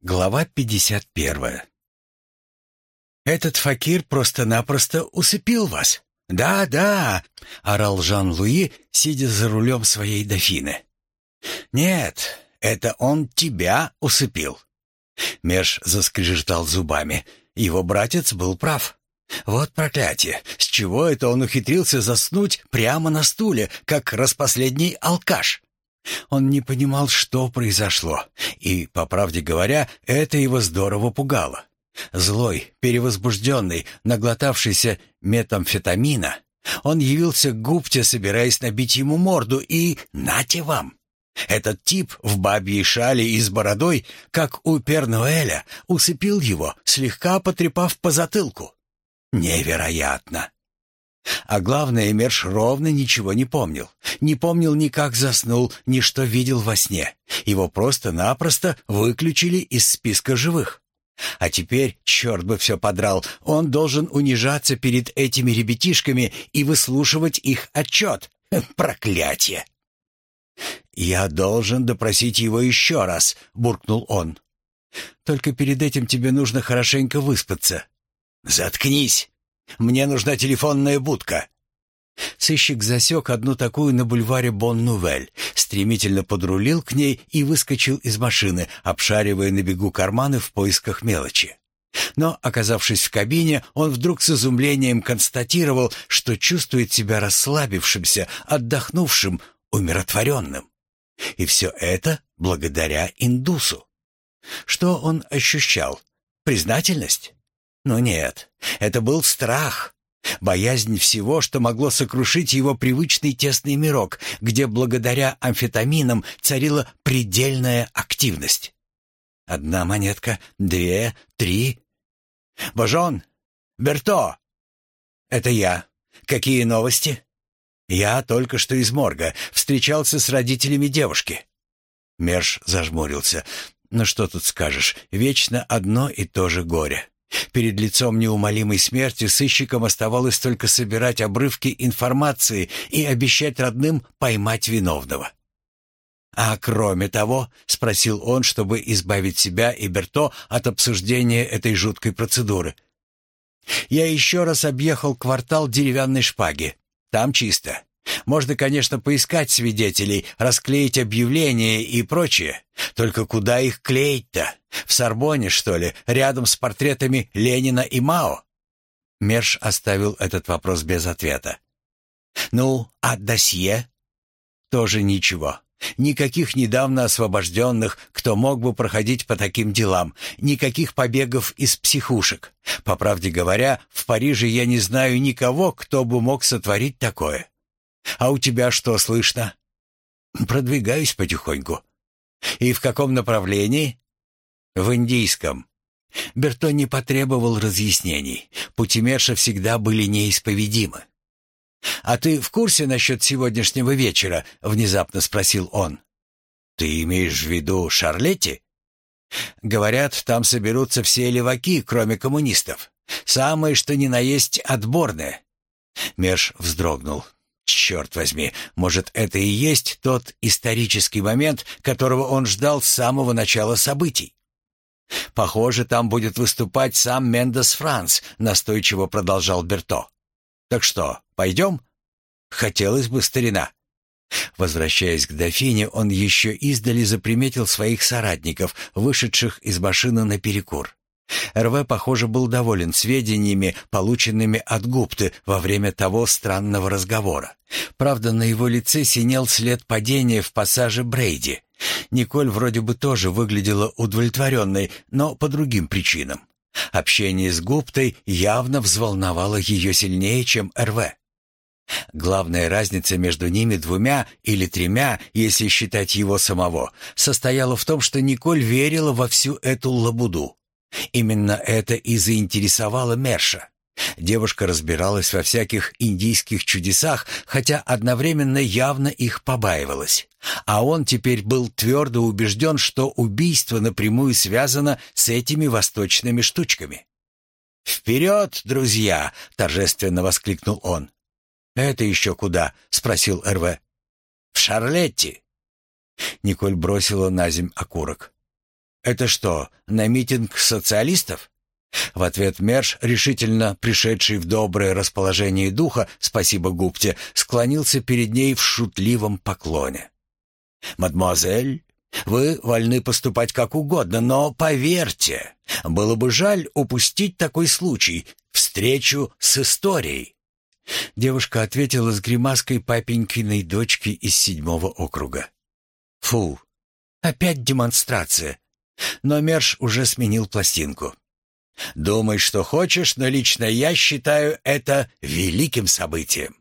Глава 51. «Этот факир просто-напросто усыпил вас». «Да, да», — орал Жан-Луи, сидя за рулем своей дофины. «Нет, это он тебя усыпил». Мерш заскрежетал зубами. Его братец был прав. Вот проклятие! С чего это он ухитрился заснуть прямо на стуле, как распоследний алкаш? Он не понимал, что произошло, и, по правде говоря, это его здорово пугало. Злой, перевозбужденный, наглотавшийся метамфетамина, он явился к Гупте, собираясь набить ему морду, и нате вам! Этот тип в бабьей шале и с бородой, как у Пер-Нуэля, усыпил его, слегка потрепав по затылку. Невероятно! А главное, Мерш ровно ничего не помнил. Не помнил ни как заснул, ни что видел во сне. Его просто-напросто выключили из списка живых. А теперь, черт бы все подрал, он должен унижаться перед этими ребятишками и выслушивать их отчет. Проклятие! «Я должен допросить его еще раз», — буркнул он. «Только перед этим тебе нужно хорошенько выспаться». «Заткнись! Мне нужна телефонная будка». Сыщик засек одну такую на бульваре Бон-Нувель, стремительно подрулил к ней и выскочил из машины, обшаривая на бегу карманы в поисках мелочи. Но, оказавшись в кабине, он вдруг с изумлением констатировал, что чувствует себя расслабившимся, отдохнувшим, умиротворенным. И все это благодаря индусу. Что он ощущал? Признательность? Но нет, это был страх. Боязнь всего, что могло сокрушить его привычный тесный мирок, где благодаря амфетаминам царила предельная активность. Одна монетка, две, три. «Божон! Берто!» «Это я. Какие новости?» «Я только что из морга. Встречался с родителями девушки». Мерш зажмурился. «Ну что тут скажешь, вечно одно и то же горе». Перед лицом неумолимой смерти сыщикам оставалось только собирать обрывки информации и обещать родным поймать виновного. «А кроме того», — спросил он, чтобы избавить себя и Берто от обсуждения этой жуткой процедуры, «я еще раз объехал квартал Деревянной Шпаги. Там чисто. Можно, конечно, поискать свидетелей, расклеить объявления и прочее. Только куда их клеить-то? В Сорбонне, что ли, рядом с портретами Ленина и Мао?» Мерш оставил этот вопрос без ответа. «Ну, а досье?» «Тоже ничего. Никаких недавно освобожденных, кто мог бы проходить по таким делам. Никаких побегов из психушек. По правде говоря, в Париже я не знаю никого, кто бы мог сотворить такое. А у тебя что слышно?» «Продвигаюсь потихоньку». «И в каком направлении?» «В индийском». Берто не потребовал разъяснений. Пути Мерша всегда были неисповедимы. «А ты в курсе насчет сегодняшнего вечера?» — внезапно спросил он. «Ты имеешь в виду Шарлетти?» «Говорят, там соберутся все леваки, кроме коммунистов. Самое что ни на есть отборное». Мерш вздрогнул. «Черт возьми, может, это и есть тот исторический момент, которого он ждал с самого начала событий?» «Похоже, там будет выступать сам Мендес Франц», — настойчиво продолжал Берто. «Так что, пойдем?» «Хотелось бы, старина». Возвращаясь к дофине, он еще издали заприметил своих соратников, вышедших из машины наперекур. РВ, похоже, был доволен сведениями, полученными от Гупты во время того странного разговора. Правда, на его лице синел след падения в пассаже Брейди. Николь вроде бы тоже выглядела удовлетворенной, но по другим причинам. Общение с Гуптой явно взволновало ее сильнее, чем РВ. Главная разница между ними двумя или тремя, если считать его самого, состояла в том, что Николь верила во всю эту лабуду. Именно это и заинтересовало Мерша. Девушка разбиралась во всяких индийских чудесах, хотя одновременно явно их побаивалась. А он теперь был твердо убежден, что убийство напрямую связано с этими восточными штучками. «Вперед, друзья!» — торжественно воскликнул он. «Это еще куда?» — спросил РВ. «В Шарлетти». Николь бросила на земь окурок. Это что, на митинг социалистов?» В ответ Мерш, решительно пришедший в доброе расположение духа, спасибо Гупте, склонился перед ней в шутливом поклоне. «Мадемуазель, вы вольны поступать как угодно, но поверьте, было бы жаль упустить такой случай, встречу с историей». Девушка ответила с гримаской папенькиной дочки из 7-го округа. «Фу, опять демонстрация». Но Мерш уже сменил пластинку. «Думай, что хочешь, но лично я считаю это великим событием.